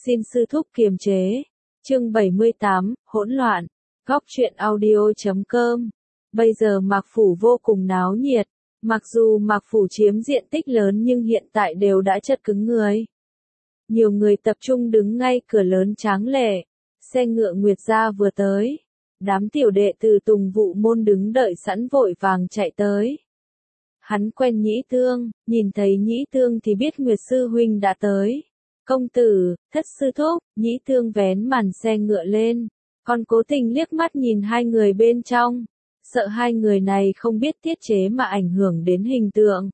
Xin sư thúc kiềm chế. Chương 78, hỗn loạn. Góc truyện audio.com. Bây giờ Mạc Phủ vô cùng náo nhiệt. Mặc dù Mạc Phủ chiếm diện tích lớn nhưng hiện tại đều đã chật cứng người. Nhiều người tập trung đứng ngay cửa lớn tráng lệ. Xe ngựa Nguyệt gia vừa tới. Đám tiểu đệ từ Tùng Vụ môn đứng đợi sẵn vội vàng chạy tới. Hắn quen Nhĩ Tương, nhìn thấy Nhĩ Tương thì biết Nguyệt sư huynh đã tới. Công tử, Thất sư thúc, Nhĩ Tương vén màn xe ngựa lên, còn cố tình liếc mắt nhìn hai người bên trong, sợ hai người này không biết tiết chế mà ảnh hưởng đến hình tượng.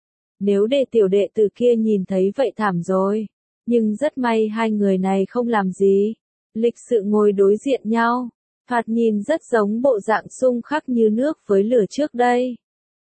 Nếu để tiểu đệ tử kia nhìn thấy vậy thảm rồi, nhưng rất may hai người này không làm gì, lịch sự ngồi đối diện nhau, thoạt nhìn rất giống bộ dạng xung khắc như nước với lửa trước đây.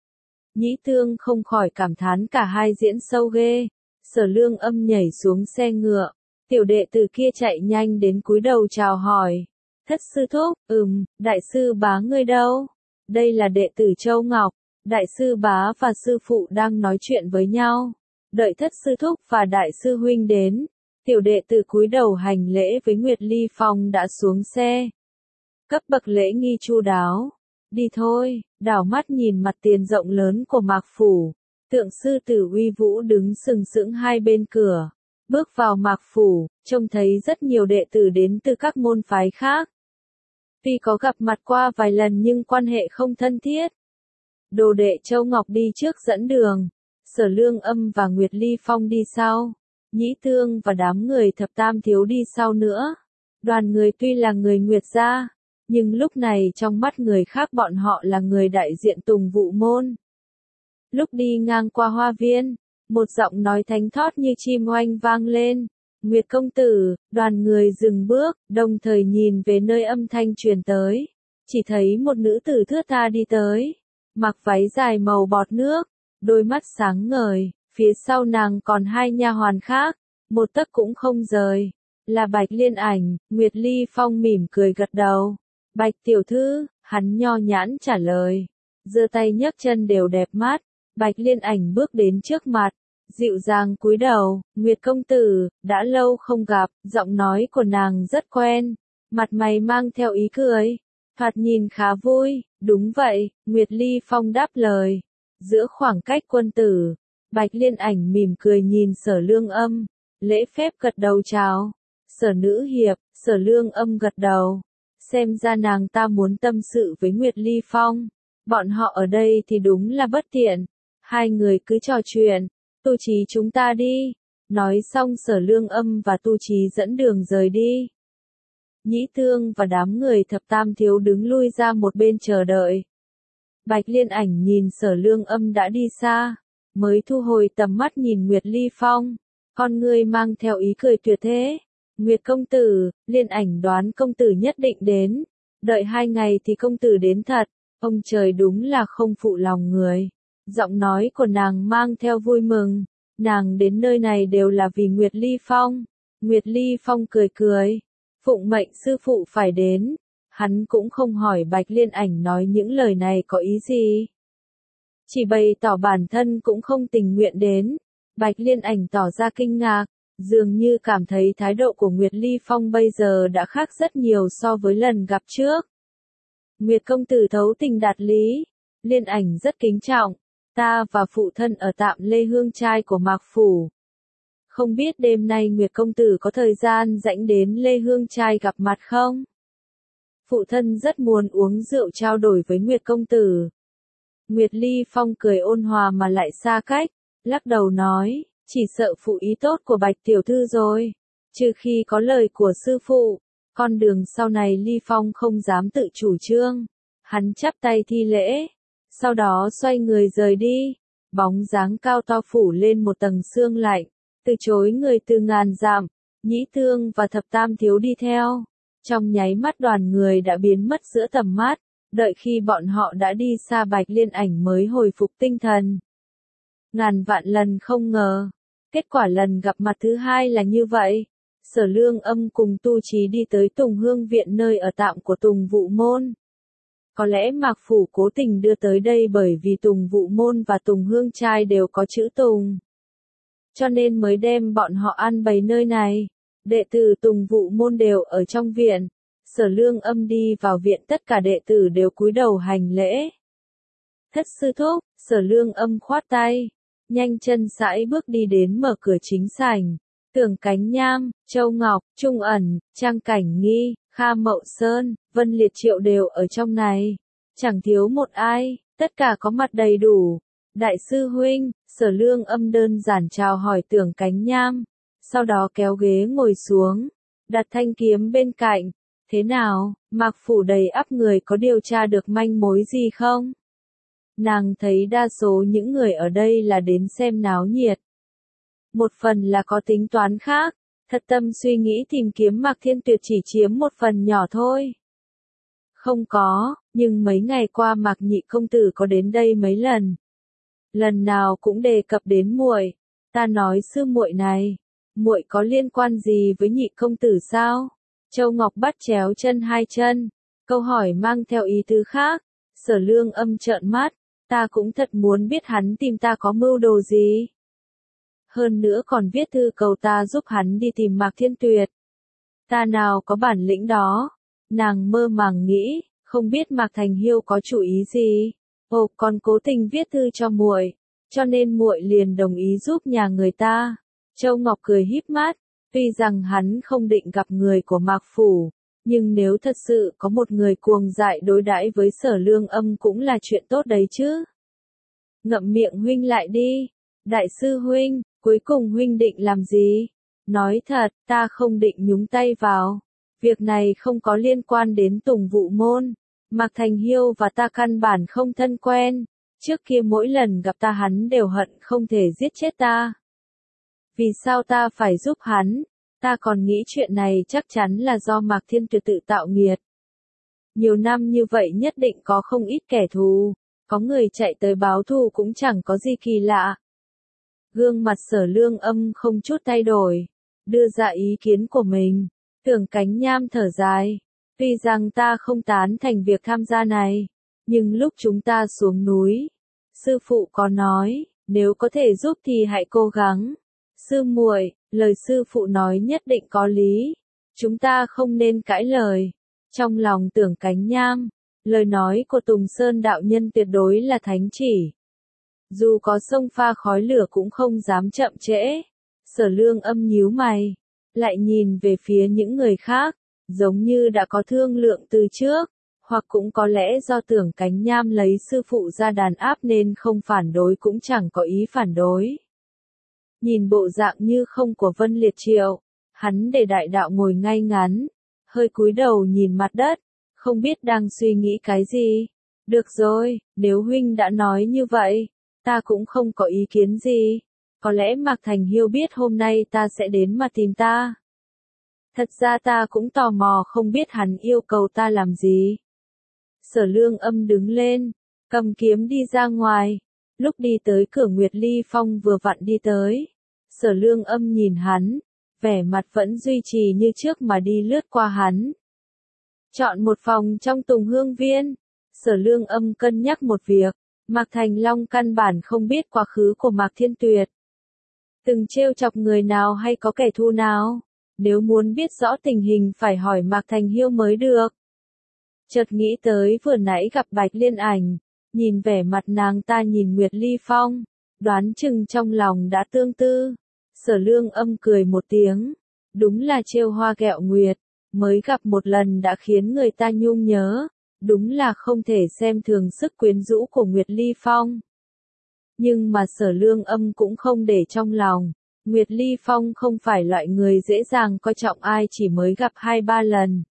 Nhĩ Tương không khỏi cảm thán cả hai diễn sâu ghê. Sở Lương Âm nhảy xuống xe ngựa, tiểu đệ tử kia chạy nhanh đến cúi đầu chào hỏi. Thất sư thúc, đại sư bá ngươi đâu? Đây là đệ tử Châu Ngọc, đại sư bá và sư phụ đang nói chuyện với nhau. Đợi thất sư thúc và đại sư huynh đến, tiểu đệ tử cúi đầu hành lễ với Nguyệt Ly Phong đã xuống xe. Cấp bậc lễ nghi chu đáo. Đi thôi, đảo mắt nhìn mặt tiền rộng lớn của Mạc Phủ. Tượng sư tử uy vũ đứng sừng sững hai bên cửa. Bước vào Mạc Phủ, trông thấy rất nhiều đệ tử đến từ các môn phái khác. Tuy có gặp mặt qua vài lần nhưng quan hệ không thân thiết. Đồ đệ Châu Ngọc đi trước dẫn đường. Sở Lương Âm và Nguyệt Ly Phong đi sau. Nhĩ Tương và đám người Thập Tam Thiếu đi sau nữa. Đoàn người tuy là người Nguyệt gia, nhưng lúc này trong mắt người khác bọn họ là người đại diện Tùng Vụ môn. Lúc đi ngang qua hoa viên, một giọng nói thánh thót như chim oanh vang lên. Nguyệt công tử, đoàn người dừng bước, đồng thời nhìn về nơi âm thanh truyền tới. Chỉ thấy một nữ tử thướt tha đi tới, mặc váy dài màu bọt nước, đôi mắt sáng ngời, phía sau nàng còn hai nha hoàn khác, một tấc cũng không rời, là Bạch Liên Ảnh. Nguyệt Ly Phong mỉm cười gật đầu. Bạch tiểu thư, hắn nho nhãn trả lời, giơ tay nhấc chân đều đẹp mắt. Bạch Liên Ảnh bước đến trước mặt, dịu dàng cúi đầu. Nguyệt công tử, đã lâu không gặp. Giọng nói của nàng rất quen, mặt mày mang theo ý cười, thoạt nhìn khá vui. Đúng vậy, Nguyệt Ly Phong đáp lời. Giữa khoảng cách quân tử, Bạch Liên Ảnh mỉm cười nhìn Sở Lương Âm, lễ phép gật đầu chào. Sở nữ hiệp. Sở Lương Âm gật đầu. Xem ra nàng ta muốn tâm sự với Nguyệt Ly Phong. Bọn họ ở đây thì đúng là bất tiện. Hai người cứ trò chuyện. Tu Chí chúng ta đi. Nói xong Sở Lương Âm và Tu Chí dẫn đường rời đi. Nhĩ Tương và đám người Thập Tam Thiếu đứng lui ra một bên chờ đợi. Bạch Liên Ảnh nhìn Sở Lương Âm đã đi xa, mới thu hồi tầm mắt nhìn Nguyệt Ly Phong. Con ngươi mang theo ý cười tuyệt thế. Nguyệt công tử, Liên Ảnh đoán công tử nhất định đến. Đợi 2 ngày thì công tử đến thật. Ông trời đúng là không phụ lòng người. Giọng nói của nàng mang theo vui mừng. Nàng đến nơi này đều là vì Nguyệt Ly Phong. Nguyệt Ly Phong cười cười. Phụng mệnh sư phụ phải đến. Hắn cũng không hỏi Bạch Liên Ảnh nói những lời này có ý gì. Chỉ bày tỏ bản thân cũng không tình nguyện đến. Bạch Liên Ảnh tỏ ra kinh ngạc. Dường như cảm thấy thái độ của Nguyệt Ly Phong bây giờ đã khác rất nhiều so với lần gặp trước. Nguyệt công tử thấu tình đạt lý. Liên Ảnh rất kính trọng. Ta và phụ thân ở tạm Lê Hương trai của Mạc Phủ. Không biết đêm nay Nguyệt công tử có thời gian rảnh đến Lê Hương trai gặp mặt không? Phụ thân rất muốn uống rượu trao đổi với Nguyệt công tử. Nguyệt Ly Phong cười ôn hòa mà lại xa cách, lắc đầu nói, chỉ sợ phụ ý tốt của Bạch tiểu thư rồi. Trừ khi có lời của sư phụ, con đường sau này Ly Phong không dám tự chủ trương. Hắn chắp tay thi lễ, sau đó xoay người rời đi. Bóng dáng cao to phủ lên một tầng sương lạnh, từ chối người từ ngàn dặm. Nhĩ Tương và Thập Tam Thiếu đi theo. Trong nháy mắt đoàn người đã biến mất giữa tầm mắt. Đợi khi bọn họ đã đi xa Bạch Liên Ảnh mới hồi phục tinh thần. Ngàn vạn lần không ngờ, kết quả lần gặp mặt thứ hai là như vậy. Sở Lương Âm cùng Tu Chí đi tới Tùng Hương viện nơi ở tạm của Tùng Vụ môn. Có lẽ Mạc Phủ cố tình đưa tới đây bởi vì Tùng Vụ môn và Tùng Hương trai đều có chữ Tùng. Cho nên mới đem bọn họ an bày nơi này. Đệ tử Tùng Vụ môn đều ở trong viện. Sở Lương Âm đi vào viện, tất cả đệ tử đều cúi đầu hành lễ. Thất sư thúc, Sở Lương Âm khoát tay, nhanh chân sải bước đi đến mở cửa chính sảnh. Tưởng Cánh Nham, Châu Ngọc, Trung Ẩn, Trang Cảnh Nghi, Kha Mậu Sơn, Vân Liệt Triệu đều ở trong này. Chẳng thiếu một ai, tất cả có mặt đầy đủ. Đại sư huynh, Sở Lương Âm đơn giản chào hỏi Tưởng Cánh Nham, sau đó kéo ghế ngồi xuống, đặt thanh kiếm bên cạnh. Thế nào, Mạc phủ đầy ắp người, có điều tra được manh mối gì không? Nàng thấy đa số những người ở đây là đến xem náo nhiệt. Một phần là có tính toán khác, thật tâm suy nghĩ tìm kiếm Mạc Thiên Tuyệt chỉ chiếm một phần nhỏ thôi. Không có, nhưng mấy ngày qua Mạc nhị công tử có đến đây mấy lần. Lần nào cũng đề cập đến muội. Ta nói sư muội này, muội có liên quan gì với nhị công tử sao? Châu Ngọc bắt chéo chân hai chân, câu hỏi mang theo ý tứ khác. Sở Lương Âm trợn mắt, ta cũng thật muốn biết hắn tìm ta có mưu đồ gì. Hơn nữa còn viết thư cầu ta giúp hắn đi tìm Mạc Thiên Tuyệt. Ta nào có bản lĩnh đó. Nàng mơ màng nghĩ, không biết Mạc Thành Hiêu có chủ ý gì. Ồ, còn cố tình viết thư cho muội, cho nên muội liền đồng ý giúp nhà người ta. Châu Ngọc cười híp mắt, tuy rằng hắn không định gặp người của Mạc phủ, nhưng nếu thật sự có một người cuồng dại đối đãi với Sở Lương Âm cũng là chuyện tốt đấy chứ. Ngậm miệng huynh lại đi. Đại sư huynh, cuối cùng huynh định làm gì? Nói thật, ta không định nhúng tay vào. Việc này không có liên quan đến Tùng Vụ môn. Mạc Thành Hiêu và ta căn bản không thân quen. Trước kia mỗi lần gặp ta hắn đều hận không thể giết chết ta. Vì sao ta phải giúp hắn? Ta còn nghĩ chuyện này chắc chắn là do Mạc Thiên Tuyệt tự tạo nghiệt. Nhiều năm như vậy nhất định có không ít kẻ thù. Có người chạy tới báo thù cũng chẳng có gì kỳ lạ. Gương mặt Sở Lương Âm không chút thay đổi, đưa ra ý kiến của mình. Tưởng Cánh Nham thở dài, tuy rằng ta không tán thành việc tham gia này, nhưng lúc chúng ta xuống núi, sư phụ có nói, nếu có thể giúp thì hãy cố gắng. Sư muội, lời sư phụ nói nhất định có lý, chúng ta không nên cãi lời. Trong lòng Tưởng Cánh Nham, lời nói của Tùng Sơn đạo nhân tuyệt đối là thánh chỉ. Dù có sông pha khói lửa cũng không dám chậm trễ. Sở Lương Âm nhíu mày, lại nhìn về phía những người khác, giống như đã có thương lượng từ trước, hoặc cũng có lẽ do Tưởng Cánh Nham lấy sư phụ ra đàn áp nên không phản đối cũng chẳng có ý phản đối. Nhìn bộ dạng như không của Vân Liệt Triệu, hắn để đại đạo ngồi ngay ngắn, hơi cúi đầu nhìn mặt đất, không biết đang suy nghĩ cái gì. Được rồi, nếu huynh đã nói như vậy, ta cũng không có ý kiến gì. Có lẽ Mạc Thành Hiêu biết hôm nay ta sẽ đến mà tìm ta. Thật ra ta cũng tò mò không biết hắn yêu cầu ta làm gì. Sở Lương Âm đứng lên, cầm kiếm đi ra ngoài. Lúc đi tới cửa Nguyệt Ly Phong vừa vặn đi tới. Sở Lương Âm nhìn hắn, vẻ mặt vẫn duy trì như trước mà đi lướt qua hắn. Chọn một phòng trong Tùng Hương Viên. Sở Lương Âm cân nhắc một việc. Mạc Thành Long căn bản không biết quá khứ của Mạc Thiên Tuyệt. Từng trêu chọc người nào hay có kẻ thù nào. Nếu muốn biết rõ tình hình phải hỏi Mạc Thành Hiêu mới được. Chợt nghĩ tới vừa nãy gặp Bạch Liên Ảnh, nhìn vẻ mặt nàng ta nhìn Nguyệt Ly Phong, đoán chừng trong lòng đã tương tư. Sở Lương Âm cười một tiếng, đúng là trêu hoa ghẹo nguyệt, mới gặp một lần đã khiến người ta nhung nhớ, đúng là không thể xem thường sức quyến rũ của Nguyệt Ly Phong. Nhưng mà Sở Lương Âm cũng không để trong lòng, Nguyệt Ly Phong không phải loại người dễ dàng coi trọng ai chỉ mới gặp 2-3 lần.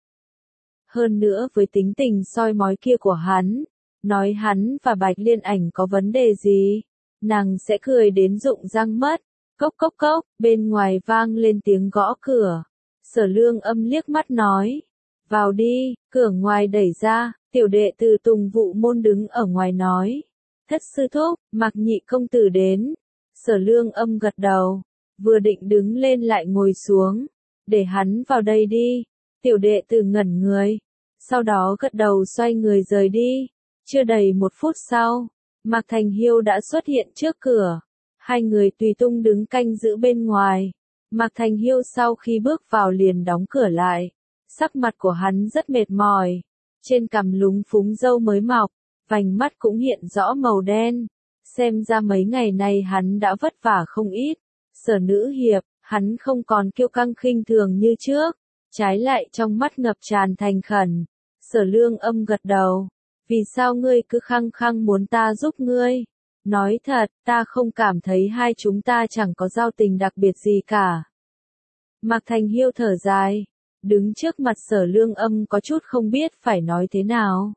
Hơn nữa với tính tình soi mói kia của hắn, nói hắn và Bạch Liên Ảnh có vấn đề gì, nàng sẽ cười đến rụng răng mất. Cốc cốc cốc, bên ngoài vang lên tiếng gõ cửa. Sở Lương Âm liếc mắt nói, vào đi. Cửa ngoài đẩy ra, tiểu đệ từ Tùng Vụ môn đứng ở ngoài nói, thất sư thúc, Mạc nhị công tử đến. Sở Lương Âm gật đầu, vừa định đứng lên lại ngồi xuống, để hắn vào đây đi. Tiểu đệ từ ngẩn người, sau đó gật đầu xoay người rời đi. Chưa đầy 1 phút sau, Mạc Thành Hiêu đã xuất hiện trước cửa. Hai người tùy tung đứng canh giữ bên ngoài. Mạc Thành Hiêu sau khi bước vào liền đóng cửa lại. Sắc mặt của hắn rất mệt mỏi. Trên cằm lúng phúng râu mới mọc, vành mắt cũng hiện rõ màu đen. Xem ra mấy ngày nay hắn đã vất vả không ít. Sở Nữ Hiệp, hắn không còn kiêu căng khinh thường như trước. Trái lại trong mắt ngập tràn thành khẩn. Sở Lương Âm gật đầu. Vì sao ngươi cứ khăng khăng muốn ta giúp ngươi? Nói thật, ta không cảm thấy hai chúng ta chẳng có giao tình đặc biệt gì cả. Mạc Thành Hiêu thở dài. Đứng trước mặt Sở Lương Âm có chút không biết phải nói thế nào.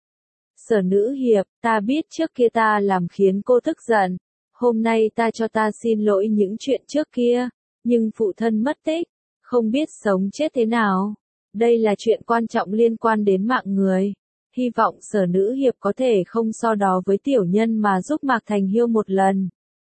Sở Nữ Hiệp, ta biết trước kia ta làm khiến cô tức giận. Hôm nay ta xin lỗi những chuyện trước kia. Nhưng phụ thân mất tích, không biết sống chết thế nào. Đây là chuyện quan trọng liên quan đến mạng người. Hy vọng Sở Nữ Hiệp có thể không so đo với tiểu nhân mà giúp Mạc Thành Hiêu một lần.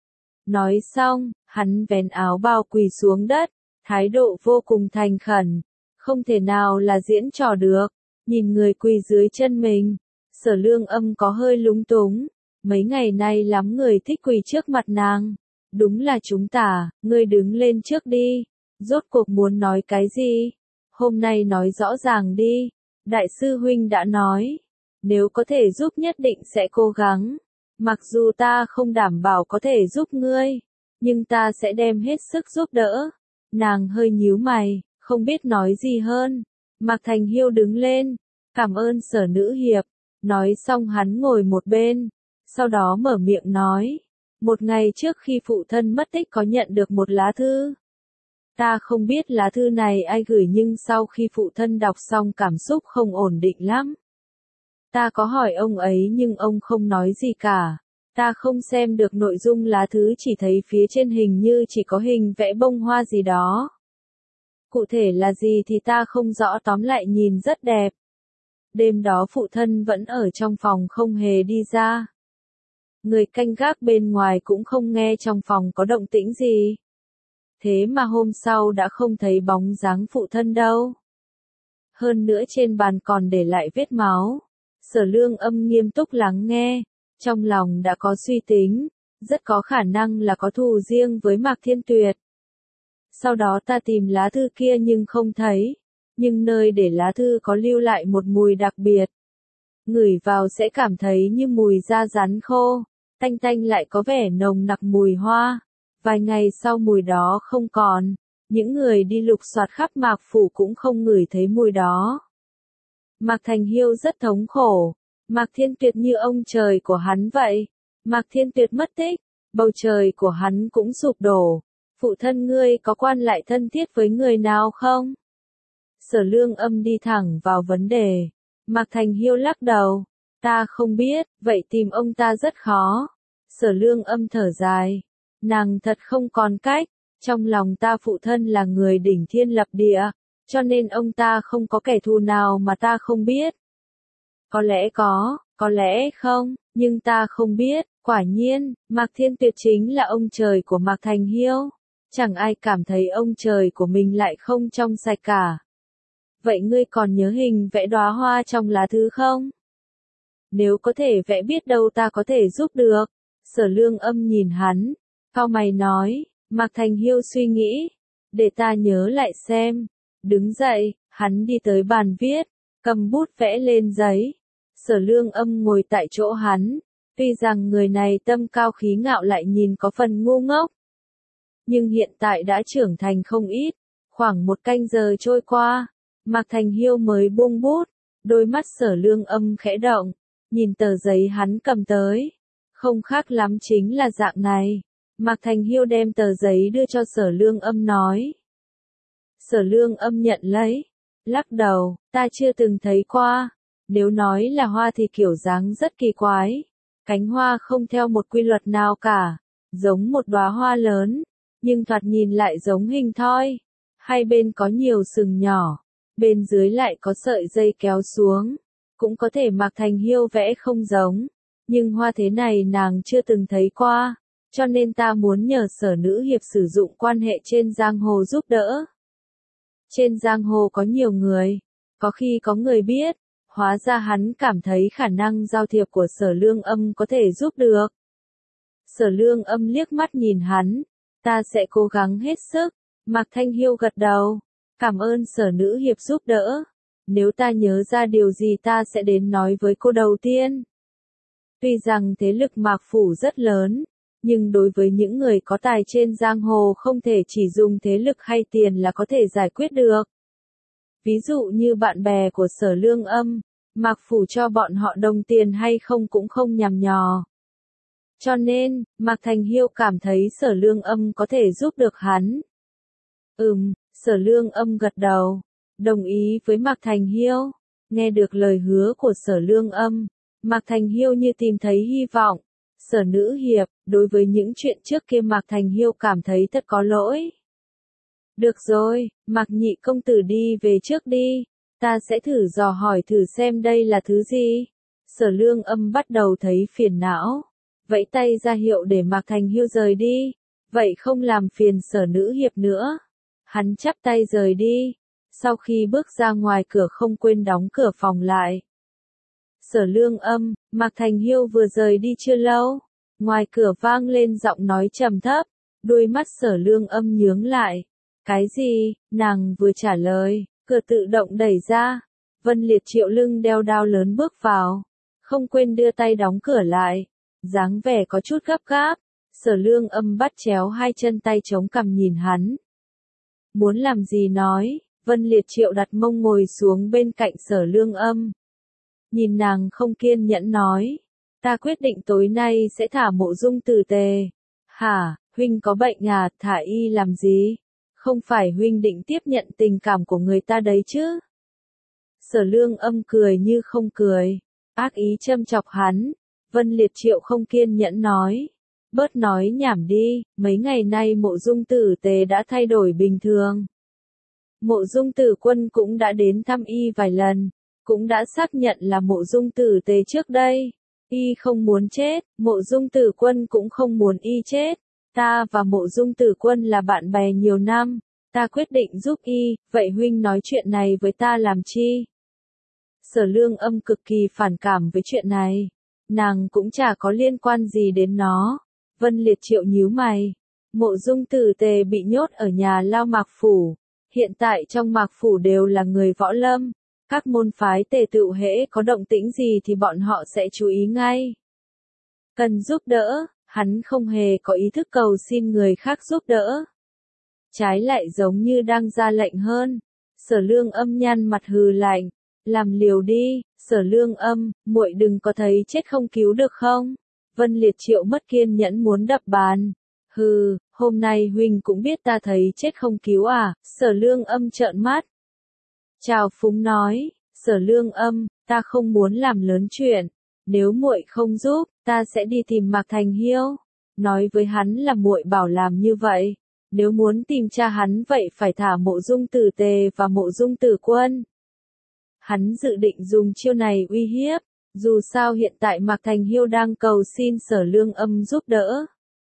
Nói xong, hắn vén áo bào quỳ xuống đất, thái độ vô cùng thành khẩn. Không thể nào là diễn trò được. Nhìn người quỳ dưới chân mình, Sở Lương Âm có hơi lúng túng. Mấy ngày nay lắm người thích quỳ trước mặt nàng. Đúng là chúng ta, ngươi đứng lên trước đi. Rốt cuộc muốn nói cái gì? Hôm nay nói rõ ràng đi. Đại sư huynh đã nói, nếu có thể giúp nhất định sẽ cố gắng. Mặc dù ta không đảm bảo có thể giúp ngươi, nhưng ta sẽ đem hết sức giúp đỡ. Nàng hơi nhíu mày, không biết nói gì hơn. Mạc Thành Hiêu đứng lên, cảm ơn Sở Nữ Hiệp. Nói xong hắn ngồi một bên, sau đó mở miệng nói. Một ngày trước khi phụ thân mất tích có nhận được một lá thư. Ta không biết lá thư này ai gửi nhưng sau khi phụ thân đọc xong cảm xúc không ổn định lắm. Ta có hỏi ông ấy nhưng ông không nói gì cả. Ta không xem được nội dung lá thư chỉ thấy phía trên hình như chỉ có hình vẽ bông hoa gì đó. Cụ thể là gì thì ta không rõ, tóm lại nhìn rất đẹp. Đêm đó phụ thân vẫn ở trong phòng không hề đi ra. Người canh gác bên ngoài cũng không nghe trong phòng có động tĩnh gì. Thế mà hôm sau đã không thấy bóng dáng phụ thân đâu. Hơn nữa trên bàn còn để lại vết máu. Sở Lương Âm nghiêm túc lắng nghe, trong lòng đã có suy tính, rất có khả năng là có thù riêng với Mạc Thiên Tuyệt. Sau đó ta tìm lá thư kia nhưng không thấy, nhưng nơi để lá thư có lưu lại một mùi đặc biệt. Ngửi vào sẽ cảm thấy như mùi da rắn khô, tanh tanh lại có vẻ nồng nặc mùi hoa. Vài ngày sau mùi đó không còn, những người đi lục soát khắp Mạc Phủ cũng không ngửi thấy mùi đó. Mạc Thành Hiêu rất thống khổ, Mạc Thiên Tuyệt như ông trời của hắn vậy. Mạc Thiên Tuyệt mất tích, bầu trời của hắn cũng sụp đổ. Phụ thân ngươi có quan lại thân thiết với người nào không? Sở Lương Âm đi thẳng vào vấn đề. Mạc Thành Hiêu lắc đầu. Ta không biết, vậy tìm ông ta rất khó. Sở Lương Âm thở dài. Nàng thật không còn cách. Trong lòng ta phụ thân là người đỉnh thiên lập địa, cho nên ông ta không có kẻ thù nào mà ta không biết. Có lẽ có lẽ không, nhưng ta không biết. Quả nhiên, Mạc Thiên Tuyệt chính là ông trời của Mạc Thành Hiêu. Chẳng ai cảm thấy ông trời của mình lại không trong sạch cả. Vậy ngươi còn nhớ hình vẽ đóa hoa trong lá thư không? Nếu có thể vẽ biết đâu ta có thể giúp được. Sở Lương Âm nhìn hắn, cau mày nói. Mạc Thành Hiêu suy nghĩ, để ta nhớ lại xem. Đứng dậy, hắn đi tới bàn viết, cầm bút vẽ lên giấy. Sở Lương Âm ngồi tại chỗ hắn, tuy rằng người này tâm cao khí ngạo lại nhìn có phần ngu ngốc. Nhưng hiện tại đã trưởng thành không ít, khoảng một canh giờ trôi qua, Mạc Thành Hiêu mới buông bút, đôi mắt Sở Lương Âm khẽ động, nhìn tờ giấy hắn cầm tới. Không khác lắm chính là dạng này. Mạc Thành Hiêu đem tờ giấy đưa cho Sở Lương Âm nói. Sở Lương Âm nhận lấy, lắc đầu, ta chưa từng thấy qua. Nếu nói là hoa thì kiểu dáng rất kỳ quái. Cánh hoa không theo một quy luật nào cả, giống một đóa hoa lớn, nhưng thoạt nhìn lại giống hình thoi. Hai bên có nhiều sừng nhỏ, bên dưới lại có sợi dây kéo xuống. Cũng có thể Mạc Thành Hiêu vẽ không giống, nhưng hoa thế này nàng chưa từng thấy qua. Cho nên ta muốn nhờ Sở Nữ Hiệp sử dụng quan hệ trên giang hồ giúp đỡ. Trên giang hồ có nhiều người, có khi có người biết, hóa ra hắn cảm thấy khả năng giao thiệp của Sở Lương Âm có thể giúp được. Sở Lương Âm liếc mắt nhìn hắn, ta sẽ cố gắng hết sức. Mạc Thanh Hiêu gật đầu. Cảm ơn Sở nữ hiệp giúp đỡ. Nếu ta nhớ ra điều gì ta sẽ đến nói với cô đầu tiên. Tuy rằng thế lực Mạc Phủ rất lớn, nhưng đối với những người có tài trên giang hồ không thể chỉ dùng thế lực hay tiền là có thể giải quyết được. Ví dụ như bạn bè của Sở Lương Âm, Mạc Phủ cho bọn họ đồng tiền hay không cũng không nhằm nhò. Cho nên, Mạc Thành Hiêu cảm thấy Sở Lương Âm có thể giúp được hắn. Sở Lương Âm gật đầu, đồng ý với Mạc Thành Hiêu. Nghe được lời hứa của Sở Lương Âm, Mạc Thành Hiêu như tìm thấy hy vọng. Sở nữ hiệp, đối với những chuyện trước kia Mạc Thành Hiêu cảm thấy thật có lỗi. Được rồi, Mạc nhị công tử đi về trước đi, ta sẽ thử dò hỏi thử xem đây là thứ gì. Sở Lương Âm bắt đầu thấy phiền não, vẫy tay ra hiệu để Mạc Thành Hiêu rời đi, vậy không làm phiền Sở nữ hiệp nữa. Hắn chắp tay rời đi, sau khi bước ra ngoài cửa không quên đóng cửa phòng lại. Sở Lương Âm, Mạc Thành Hiêu vừa rời đi chưa lâu, ngoài cửa vang lên giọng nói trầm thấp, đôi mắt Sở Lương Âm nhướng lại. Cái gì? Nàng vừa trả lời, cửa tự động đẩy ra. Vân Liệt Triệu lưng đeo đao lớn bước vào, không quên đưa tay đóng cửa lại, dáng vẻ có chút gấp gáp. Sở Lương Âm bắt chéo hai chân tay chống cằm nhìn hắn. Muốn làm gì nói? Vân Liệt Triệu đặt mông ngồi xuống bên cạnh Sở Lương Âm. Nhìn nàng không kiên nhẫn nói, ta quyết định tối nay sẽ thả Mộ Dung Tử Tề. Hả, huynh có bệnh à, thả y làm gì? Không phải huynh định tiếp nhận tình cảm của người ta đấy chứ? Sở Lương Âm cười như không cười, ác ý châm chọc hắn. Vân Liệt Triệu không kiên nhẫn nói, bớt nói nhảm đi, mấy ngày nay Mộ Dung Tử Tề đã thay đổi bình thường. Mộ Dung Tử Quân cũng đã đến thăm y vài lần, cũng đã xác nhận là Mộ Dung Tử Tề trước đây. Y không muốn chết, Mộ Dung Tử Quân cũng không muốn y chết. Ta và Mộ Dung Tử Quân là bạn bè nhiều năm, ta quyết định giúp y, vậy huynh nói chuyện này với ta làm chi? Sở Lương Âm cực kỳ phản cảm với chuyện này, nàng cũng chả có liên quan gì đến nó. Vân Liệt Triệu nhíu mày, Mộ Dung Tử Tề bị nhốt ở nhà lao Mạc Phủ, hiện tại trong Mạc Phủ đều là người võ lâm, các môn phái tề tựu hễ có động tĩnh gì thì bọn họ sẽ chú ý ngay. Cần giúp đỡ, hắn không hề có ý thức cầu xin người khác giúp đỡ. Trái lại giống như đang ra lệnh hơn. Sở Lương Âm nhăn mặt hừ lạnh, làm liều đi. Sở Lương Âm, muội đừng có thấy chết không cứu được không? Vân Liệt Triệu mất kiên nhẫn muốn đập bàn. Hừ, hôm nay huynh cũng biết ta thấy chết không cứu à? Sở Lương Âm trợn mắt. Chào phúng nói, Sở Lương Âm, ta không muốn làm lớn chuyện. Nếu muội không giúp, ta sẽ đi tìm Mạc Thành Hiêu. Nói với hắn là muội bảo làm như vậy. Nếu muốn tìm cha hắn vậy phải thả Mộ Dung Tử Tề và Mộ Dung Tử Quân. Hắn dự định dùng chiêu này uy hiếp. Dù sao hiện tại Mạc Thành Hiêu đang cầu xin Sở Lương Âm giúp đỡ.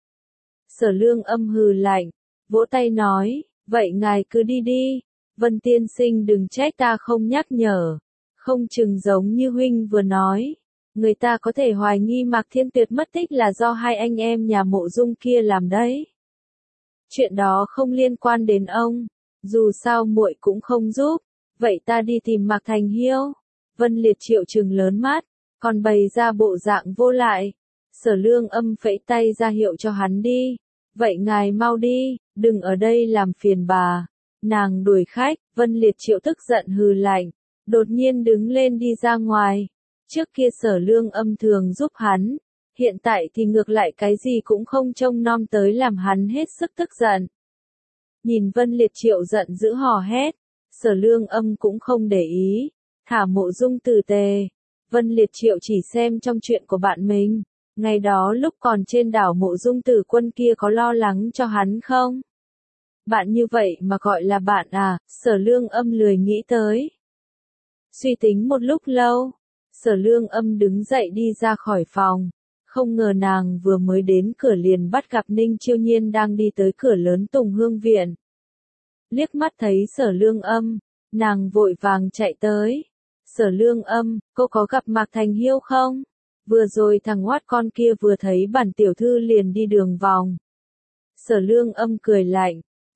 Sở Lương Âm hừ lạnh, vỗ tay nói, vậy ngài cứ đi đi. Vân tiên sinh đừng trách ta không nhắc nhở. Không chừng giống như huynh vừa nói. Người ta có thể hoài nghi Mạc Thiên Tuyệt mất tích là do hai anh em nhà Mộ Dung kia làm đấy. Chuyện đó không liên quan đến ông. Dù sao muội cũng không giúp. Vậy ta đi tìm Mạc Thành Hiêu. Vân Liệt Triệu trừng lớn mắt, còn bày ra bộ dạng vô lại. Sở Lương Âm phẩy tay ra hiệu cho hắn đi. Vậy ngài mau đi, đừng ở đây làm phiền bà. Nàng đuổi khách. Vân Liệt Triệu tức giận hừ lạnh, đột nhiên đứng lên đi ra ngoài. Trước kia Sở Lương Âm thường giúp hắn, hiện tại thì ngược lại cái gì cũng không trông nom tới làm hắn hết sức tức giận. Nhìn Vân Liệt Triệu giận dữ hò hét, Sở Lương Âm cũng không để ý, thả Mộ Dung Tử Tề. Vân Liệt Triệu chỉ xem trong chuyện của bạn mình, ngày đó lúc còn trên đảo Mộ Dung Tử Quân kia có lo lắng cho hắn không? Bạn như vậy mà gọi là bạn à? Sở Lương Âm lười nghĩ tới. Suy tính một lúc lâu, Sở Lương Âm đứng dậy đi ra khỏi phòng. Không ngờ nàng vừa mới đến cửa liền bắt gặp Ninh Chiêu Nhiên đang đi tới cửa lớn Tùng Hương Viện. Liếc mắt thấy Sở Lương Âm, nàng vội vàng chạy tới. Sở Lương Âm, cô có gặp Mạc Thành Hiêu không? Vừa rồi thằng oát con kia vừa thấy bản tiểu thư liền đi đường vòng. Sở Lương Âm cười lạnh,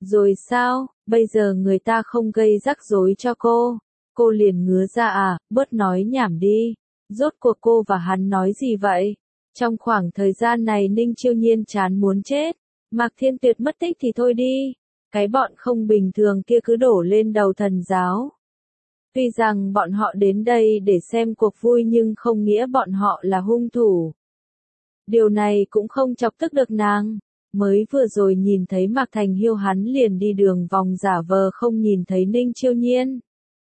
Rồi sao, bây giờ người ta không gây rắc rối cho cô liền ngứa ra à, bớt nói nhảm đi. Rốt cuộc cô và hắn nói gì vậy? Trong khoảng thời gian này Ninh Chiêu Nhiên chán muốn chết. Mạc Thiên Tuyệt mất tích thì thôi đi. Cái bọn không bình thường kia cứ đổ lên đầu thần giáo. Tuy rằng bọn họ đến đây để xem cuộc vui nhưng không nghĩa bọn họ là hung thủ. Điều này cũng không chọc tức được nàng. Mới vừa rồi nhìn thấy Mạc Thành Hiêu hắn liền đi đường vòng giả vờ không nhìn thấy Ninh Chiêu Nhiên.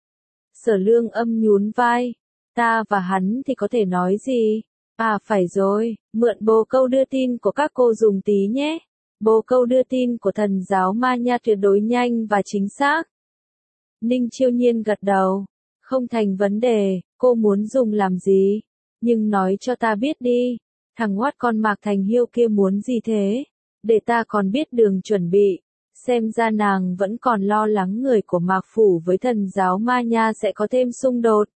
Sở Lương Âm nhún vai. Ta và hắn thì có thể nói gì? À phải rồi, mượn bồ câu đưa tin của các cô dùng tí nhé. Bồ câu đưa tin của thần giáo Ma Nha tuyệt đối nhanh và chính xác. Ninh Chiêu Nhiên gật đầu. Không thành vấn đề, cô muốn dùng làm gì? Nhưng nói cho ta biết đi. Thằng hoát con Mạc Thành Hiêu kia muốn gì thế? Để ta còn biết đường chuẩn bị. Xem ra nàng vẫn còn lo lắng người của Mạc Phủ với thần giáo Ma Nha sẽ có thêm xung đột.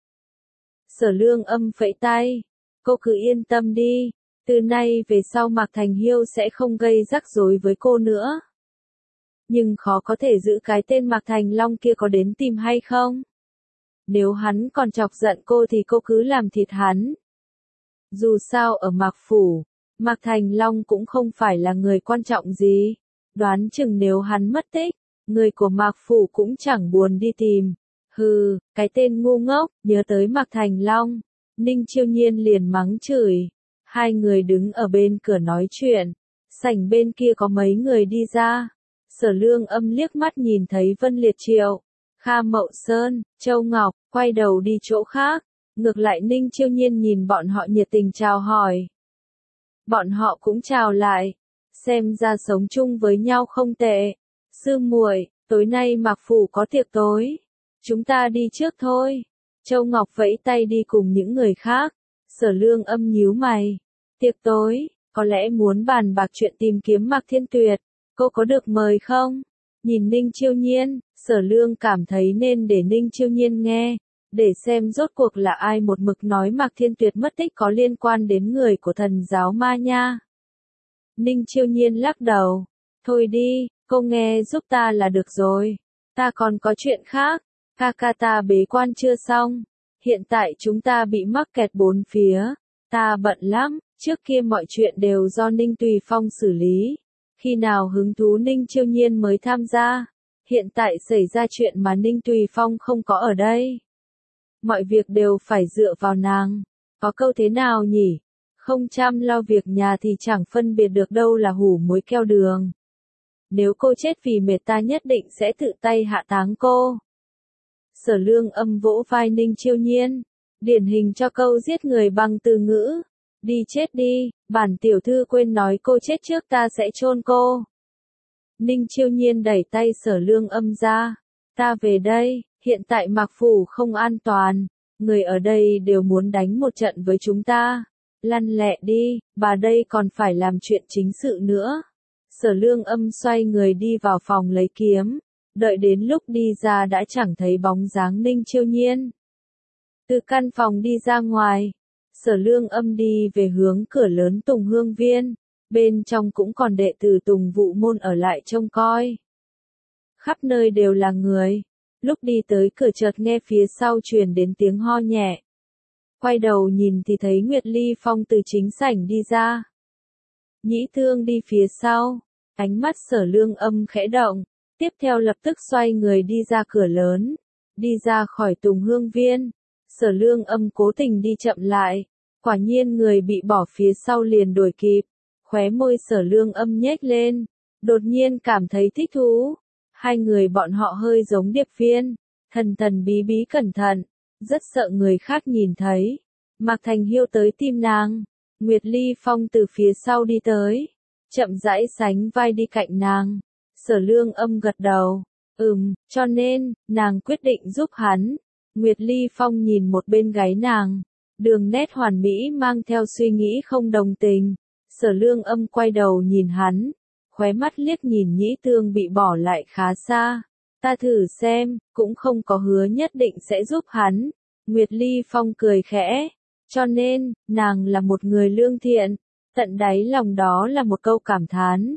Sở Lương Âm phẩy tay. Cô cứ yên tâm đi. Từ nay về sau Mạc Thành Hiêu sẽ không gây rắc rối với cô nữa. Nhưng khó có thể giữ cái tên Mạc Thành Long kia có đến tìm hay không? Nếu hắn còn chọc giận cô thì cô cứ làm thịt hắn. Dù sao ở Mạc Phủ, Mạc Thành Long cũng không phải là người quan trọng gì. Đoán chừng nếu hắn mất tích, người của Mạc Phủ cũng chẳng buồn đi tìm. Hừ, cái tên ngu ngốc, nhớ tới Mạc Thành Long. Ninh Chiêu Nhiên liền mắng chửi. Hai người đứng ở bên cửa nói chuyện. Sảnh bên kia có mấy người đi ra. Sở Lương Âm liếc mắt nhìn thấy Vân Liệt Triệu, Kha Mậu Sơn, Châu Ngọc, quay đầu đi chỗ khác. Ngược lại Ninh Chiêu Nhiên nhìn bọn họ nhiệt tình chào hỏi. Bọn họ cũng chào lại. Xem ra sống chung với nhau không tệ. Sư muội, tối nay Mạc Phủ có tiệc tối. Chúng ta đi trước thôi. Châu Ngọc vẫy tay đi cùng những người khác. Sở Lương Âm nhíu mày. Tiệc tối, có lẽ muốn bàn bạc chuyện tìm kiếm Mạc Thiên Tuyệt. Cô có được mời không? Nhìn Ninh Chiêu Nhiên, Sở Lương cảm thấy nên để Ninh Chiêu Nhiên nghe. Để xem rốt cuộc là ai một mực nói Mạc Thiên Tuyệt mất tích có liên quan đến người của thần giáo Ma Nha. Ninh Chiêu Nhiên lắc đầu. Thôi đi, cô nghe giúp ta là được rồi. Ta còn có chuyện khác. Ca ta bế quan chưa xong. Hiện tại chúng ta bị mắc kẹt bốn phía. Ta bận lắm, trước kia mọi chuyện đều do Ninh Tùy Phong xử lý. Khi nào hứng thú Ninh Chiêu Nhiên mới tham gia. Hiện tại xảy ra chuyện mà Ninh Tùy Phong không có ở đây. Mọi việc đều phải dựa vào nàng. Có câu thế nào nhỉ? Không chăm lo việc nhà thì chẳng phân biệt được đâu là hủ muối keo đường. Nếu cô chết vì mệt ta nhất định sẽ tự tay hạ táng cô. Sở Lương Âm vỗ vai Ninh Chiêu Nhiên. Điển hình cho câu giết người bằng từ ngữ. Đi chết đi, bản tiểu thư quên nói cô chết trước ta sẽ chôn cô. Ninh Chiêu Nhiên đẩy tay Sở Lương Âm ra. Ta về đây, hiện tại Mạc Phủ không an toàn. Người ở đây đều muốn đánh một trận với chúng ta. Lăn lẹ đi, bà đây còn phải làm chuyện chính sự nữa. Sở Lương Âm xoay người đi vào phòng lấy kiếm. Đợi đến lúc đi ra đã chẳng thấy bóng dáng Ninh Chiêu Nhiên. Từ căn phòng đi ra ngoài. Sở Lương Âm đi về hướng cửa lớn Tùng Hương Viên. Bên trong cũng còn đệ tử Tùng Vụ Môn ở lại trông coi. Khắp nơi đều là người. Lúc đi tới cửa chợt nghe phía sau truyền đến tiếng ho nhẹ. Quay đầu nhìn thì thấy Nguyệt Ly Phong từ chính sảnh đi ra. Nhĩ Thương đi phía sau. Ánh mắt Sở Lương Âm khẽ động. Tiếp theo lập tức xoay người đi ra cửa lớn. Đi ra khỏi Tùng Hương Viên. Sở Lương Âm cố tình đi chậm lại. Quả nhiên người bị bỏ phía sau liền đuổi kịp. Khóe môi Sở Lương Âm nhếch lên. Đột nhiên cảm thấy thích thú. Hai người bọn họ hơi giống điệp viên. Thần thần bí bí cẩn thận. Rất sợ người khác nhìn thấy. Mạc Thành Hiêu tới tìm nàng. Nguyệt Ly Phong từ phía sau đi tới. Chậm rãi sánh vai đi cạnh nàng. Sở Lương Âm gật đầu. Cho nên, nàng quyết định giúp hắn. Nguyệt Ly Phong nhìn một bên gáy nàng. Đường nét hoàn mỹ mang theo suy nghĩ không đồng tình. Sở Lương Âm quay đầu nhìn hắn. Khóe mắt liếc nhìn Nhĩ Tương bị bỏ lại khá xa. Ta thử xem, cũng không có hứa nhất định sẽ giúp hắn. Nguyệt Ly Phong cười khẽ. Cho nên, nàng là một người lương thiện. Tận đáy lòng đó là một câu cảm thán.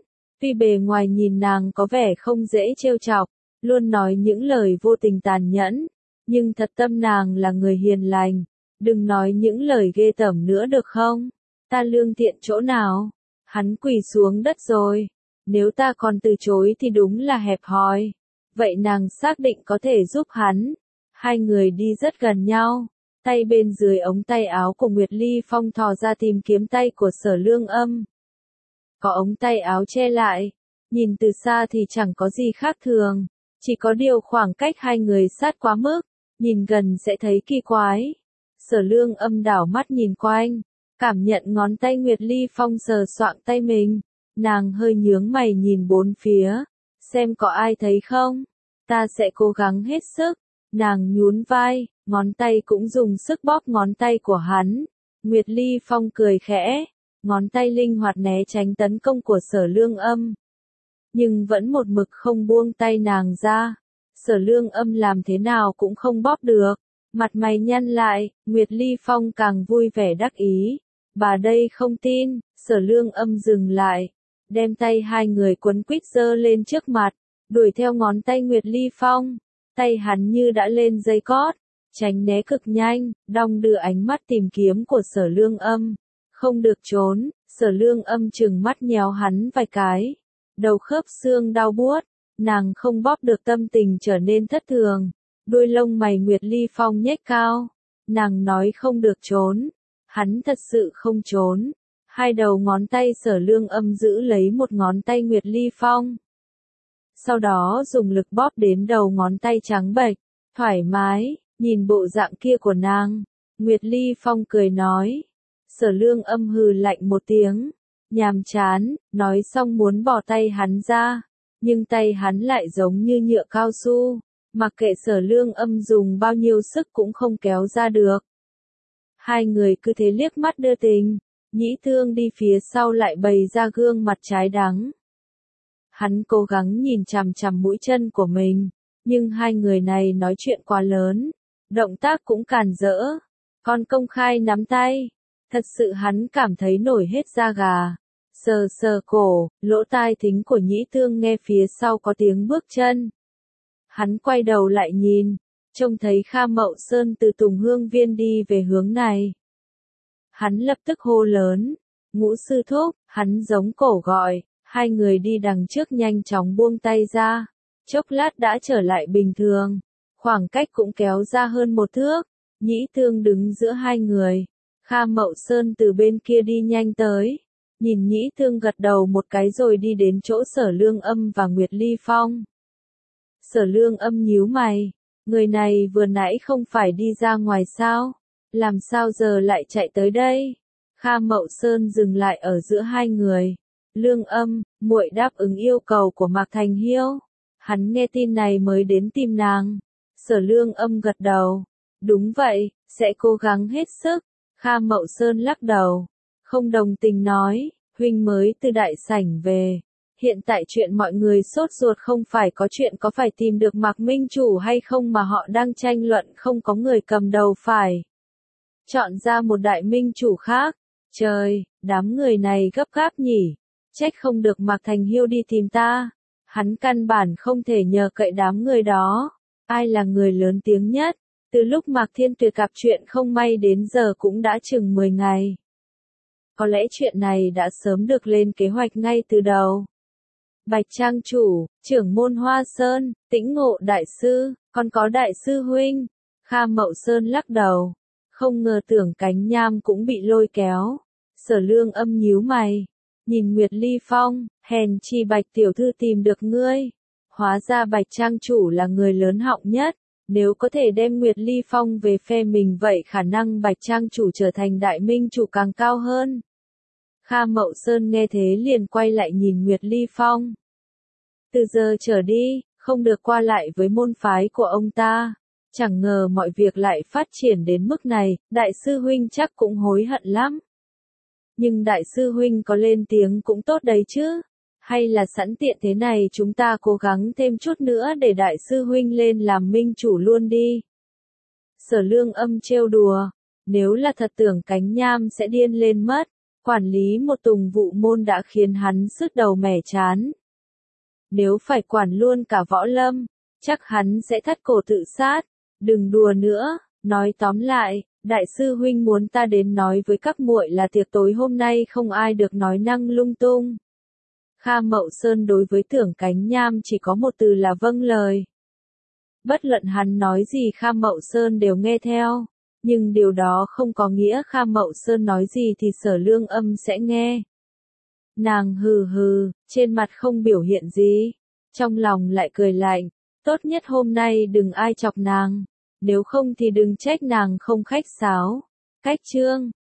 Tuy bề ngoài nhìn nàng có vẻ không dễ trêu chọc, luôn nói những lời vô tình tàn nhẫn, nhưng thật tâm nàng là người hiền lành, đừng nói những lời ghê tởm nữa được không? Ta lương thiện chỗ nào? Hắn quỳ xuống đất rồi, nếu ta còn từ chối thì đúng là hẹp hòi. Vậy nàng xác định có thể giúp hắn. Hai người đi rất gần nhau, tay bên dưới ống tay áo của Nguyệt Ly Phong thò ra tìm kiếm tay của Sở Lương Âm. Có ống tay áo che lại, nhìn từ xa thì chẳng có gì khác thường, chỉ có điều khoảng cách hai người sát quá mức, nhìn gần sẽ thấy kỳ quái. Sở Lương Âm đảo mắt nhìn quanh, cảm nhận ngón tay Nguyệt Ly Phong sờ soạng tay mình, nàng hơi nhướng mày nhìn bốn phía, xem có ai thấy không, ta sẽ cố gắng hết sức. Nàng nhún vai, ngón tay cũng dùng sức bóp ngón tay của hắn. Nguyệt Ly Phong cười khẽ, ngón tay linh hoạt né tránh tấn công của Sở Lương Âm. Nhưng vẫn một mực không buông tay nàng ra. Sở Lương Âm làm thế nào cũng không bóp được. Mặt mày nhăn lại, Nguyệt Ly Phong càng vui vẻ đắc ý. Bà đây không tin, Sở Lương Âm dừng lại. Đem tay hai người quấn quýt giơ lên trước mặt, đuổi theo ngón tay Nguyệt Ly Phong. Tay hắn như đã lên dây cót, tránh né cực nhanh, đong đưa ánh mắt tìm kiếm của Sở Lương Âm. Không được trốn, Sở Lương Âm trừng mắt nhéo hắn vài cái. Đầu khớp xương đau buốt, nàng không bóp được tâm tình trở nên thất thường. Đuôi lông mày Nguyệt Ly Phong nhếch cao. Nàng nói không được trốn. Hắn thật sự không trốn. Hai đầu ngón tay Sở Lương Âm giữ lấy một ngón tay Nguyệt Ly Phong. Sau đó dùng lực bóp đến đầu ngón tay trắng bệch, thoải mái, nhìn bộ dạng kia của nàng. Nguyệt Ly Phong cười nói. Sở Lương Âm hừ lạnh một tiếng, nhàm chán, nói xong muốn bỏ tay hắn ra, nhưng tay hắn lại giống như nhựa cao su, mặc kệ Sở Lương Âm dùng bao nhiêu sức cũng không kéo ra được. Hai người cứ thế liếc mắt đưa tình, Nhĩ Thương đi phía sau lại bày ra gương mặt trái đắng. Hắn cố gắng nhìn chằm chằm mũi chân của mình, nhưng hai người này nói chuyện quá lớn, động tác cũng càn rỡ, còn công khai nắm tay, thật sự hắn cảm thấy nổi hết da gà. Sờ sờ cổ, lỗ tai thính của Nhĩ Thương nghe phía sau có tiếng bước chân. Hắn quay đầu lại nhìn, trông thấy Kha Mậu Sơn từ Tùng Hương Viên đi về hướng này. Hắn lập tức hô lớn, Ngũ sư thúc, hắn giống cổ gọi. Hai người đi đằng trước nhanh chóng buông tay ra, chốc lát đã trở lại bình thường, khoảng cách cũng kéo ra hơn một thước. Nhĩ Thương đứng giữa hai người, Kha Mậu Sơn từ bên kia đi nhanh tới, nhìn Nhĩ Thương gật đầu một cái rồi đi đến chỗ Sở Lương Âm và Nguyệt Ly Phong. Sở Lương Âm nhíu mày, người này vừa nãy không phải đi ra ngoài sao, làm sao giờ lại chạy tới đây? Kha Mậu Sơn dừng lại ở giữa hai người. Lương Âm, muội đáp ứng yêu cầu của Mạc Thành Hiêu. Hắn nghe tin này mới đến tìm nàng. Sở Lương Âm gật đầu. Đúng vậy, sẽ cố gắng hết sức. Kha Mậu Sơn lắc đầu. Không đồng tình nói, huynh mới từ đại sảnh về. Hiện tại chuyện mọi người sốt ruột không phải có chuyện có phải tìm được Mạc Minh Chủ hay không mà họ đang tranh luận không có người cầm đầu phải. Chọn ra một đại minh chủ khác. Trời, đám người này gấp gáp nhỉ. Trách không được Mạc Thành Hiêu đi tìm ta. Hắn căn bản không thể nhờ cậy đám người đó. Ai là người lớn tiếng nhất? Từ lúc Mạc Thiên Tuyệt gặp chuyện không may đến giờ cũng đã chừng 10 ngày. Có lẽ chuyện này đã sớm được lên kế hoạch ngay từ đầu. Bạch Trang chủ, trưởng môn Hoa Sơn, Tĩnh Ngộ đại sư, còn có đại sư huynh. Kha Mậu Sơn lắc đầu. Không ngờ Tưởng Cánh Nham cũng bị lôi kéo. Sở Lương Âm nhíu mày. Nhìn Nguyệt Ly Phong, hèn chi Bạch tiểu thư tìm được ngươi. Hóa ra Bạch Trang chủ là người lớn họng nhất. Nếu có thể đem Nguyệt Ly Phong về phe mình vậy khả năng Bạch Trang chủ trở thành đại minh chủ càng cao hơn. Kha Mậu Sơn nghe thế liền quay lại nhìn Nguyệt Ly Phong. Từ giờ trở đi, không được qua lại với môn phái của ông ta. Chẳng ngờ mọi việc lại phát triển đến mức này, đại sư huynh chắc cũng hối hận lắm. Nhưng đại sư huynh có lên tiếng cũng tốt đấy chứ. Hay là sẵn tiện thế này chúng ta cố gắng thêm chút nữa để đại sư huynh lên làm minh chủ luôn đi. Sở Lương Âm trêu đùa. Nếu là thật Tưởng Cánh Nham sẽ điên lên mất. Quản lý một tùng vụ môn đã khiến hắn sứt đầu mẻ chán. Nếu phải quản luôn cả võ lâm, chắc hắn sẽ thắt cổ tự sát. Đừng đùa nữa, nói tóm lại, đại sư huynh muốn ta đến nói với các muội là tiệc tối hôm nay không ai được nói năng lung tung. Kha Mậu Sơn đối với Tưởng Cánh Nham chỉ có một từ là vâng lời. Bất luận hắn nói gì Kha Mậu Sơn đều nghe theo, nhưng điều đó không có nghĩa Kha Mậu Sơn nói gì thì Sở Lương Âm sẽ nghe. Nàng hừ hừ, trên mặt không biểu hiện gì, trong lòng lại cười lạnh, tốt nhất hôm nay đừng ai chọc nàng, nếu không thì đừng trách nàng không khách sáo. Cách chương